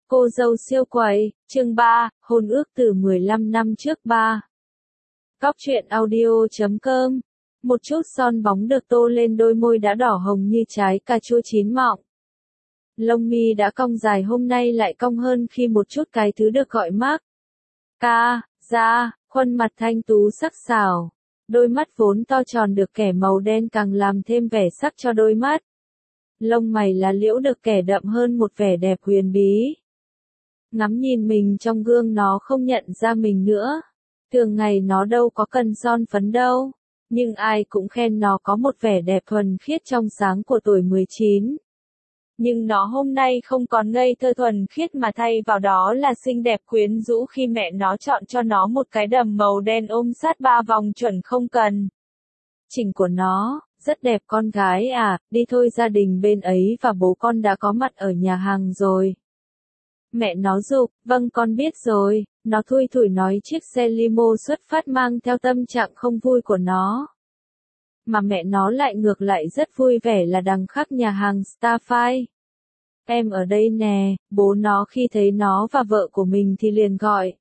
Cô dâu siêu quậy, chương 3, hôn ước từ 15 năm trước 3. Cóc truyện audio.com. Một chút son bóng được tô lên đôi môi đã đỏ hồng như trái cà chua chín mọng. Lông mi đã cong dài hôm nay lại cong hơn khi một chút cái thứ được gọi mác. Da, khuôn mặt thanh tú sắc sảo. Đôi mắt vốn to tròn được kẻ màu đen càng làm thêm vẻ sắc cho đôi mắt. Lông mày lá liễu được kẻ đậm hơn một vẻ đẹp huyền bí. Ngắm nhìn mình trong gương nó không nhận ra mình nữa. Thường ngày nó đâu có cần son phấn đâu. Nhưng ai cũng khen nó có một vẻ đẹp thuần khiết trong sáng của tuổi 19. Nhưng nó hôm nay không còn ngây thơ thuần khiết mà thay vào đó là xinh đẹp quyến rũ khi mẹ nó chọn cho nó một cái đầm màu đen ôm sát 3 vòng chuẩn không cần chỉnh của nó. Rất đẹp con gái à, đi thôi, gia đình bên ấy và bố con đã có mặt ở nhà hàng rồi. Mẹ nó giục, vâng con biết rồi, nó thui thủi nói chiếc xe limo xuất phát mang theo tâm trạng không vui của nó. Mà mẹ nó lại ngược lại rất vui vẻ là đằng khác nhà hàng Starfire. Em ở đây nè, bố nó khi thấy nó và vợ của mình thì liền gọi.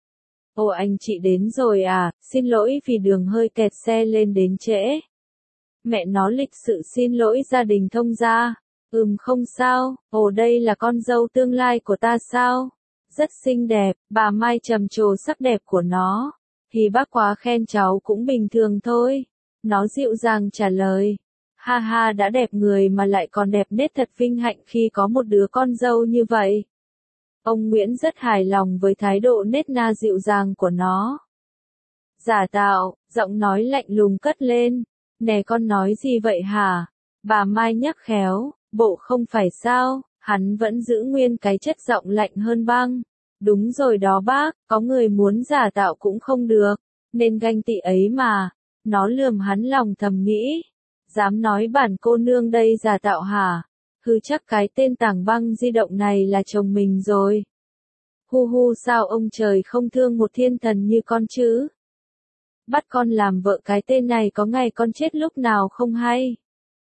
Ồ anh chị đến rồi à, xin lỗi vì đường hơi kẹt xe lên đến trễ. Mẹ nó lịch sự xin lỗi gia đình thông gia. Không sao, ồ đây là con dâu tương lai của ta sao? Rất xinh đẹp, bà Mai trầm trồ sắc đẹp của nó. Thì bác quá khen cháu cũng bình thường thôi. Nó dịu dàng trả lời. Ha ha, đã đẹp người mà lại còn đẹp nết, thật vinh hạnh khi có một đứa con dâu như vậy. Ông Nguyễn rất hài lòng với thái độ nết na dịu dàng của nó. Giả tạo, giọng nói lạnh lùng cất lên. Nè con nói gì vậy hả? Bà Mai nhắc khéo. Bộ không phải sao, hắn vẫn giữ nguyên cái chất giọng lạnh hơn băng. Đúng rồi đó bác, có người muốn giả tạo cũng không được, nên ganh tị ấy mà. Nó lườm hắn lòng thầm nghĩ. Dám nói bản cô nương đây giả tạo hả? Hừ, chắc cái tên tảng băng di động này là chồng mình rồi. Hu sao ông trời không thương một thiên thần như con chứ? Bắt con làm vợ cái tên này có ngày con chết lúc nào không hay.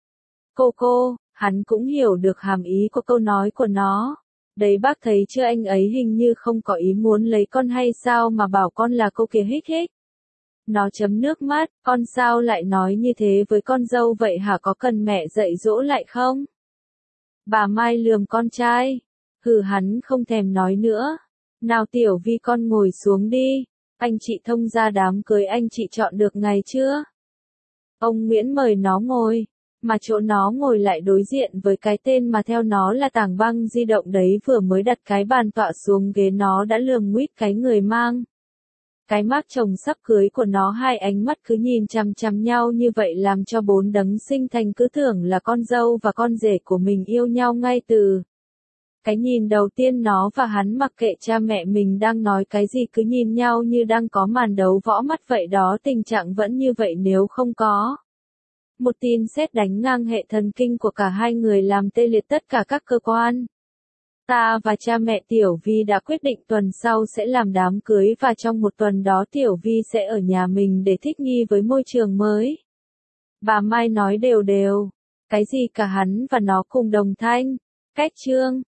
Cô. Hắn cũng hiểu được hàm ý của câu nói của nó. Đấy bác thấy chưa, anh ấy hình như không có ý muốn lấy con hay sao mà bảo con là cô kia hích. Nó chấm nước mắt, con sao lại nói như thế với con dâu vậy hả, có cần mẹ dạy dỗ lại không? Bà Mai lườm con trai. Hắn không thèm nói nữa. Nào Tiểu Vi con ngồi xuống đi. Anh chị thông gia đám cưới anh chị chọn được ngày chưa? Ông Nguyễn mời nó ngồi. Mà chỗ nó ngồi lại đối diện với cái tên mà theo nó là tảng băng di động đấy, vừa mới đặt cái bàn tọa xuống ghế nó đã lườm nguýt cái người mang cái mác chồng sắp cưới của nó. Hai ánh mắt cứ nhìn chằm chằm nhau như vậy làm cho bốn đấng sinh thành cứ tưởng là con dâu và con rể của mình yêu nhau ngay từ cái nhìn đầu tiên. Nó và hắn mặc kệ cha mẹ mình đang nói cái gì, cứ nhìn nhau như đang có màn đấu võ mắt vậy đó. Tình trạng vẫn như vậy nếu không có một tin sét đánh ngang hệ thần kinh của cả hai người làm tê liệt tất cả các cơ quan. Ta và cha mẹ Tiểu Vi đã quyết định tuần sau sẽ làm đám cưới, và trong một tuần đó Tiểu Vi sẽ ở nhà mình để thích nghi với môi trường mới. Bà Mai nói đều. Cái gì cả hắn và nó cùng đồng thanh. Cách trương,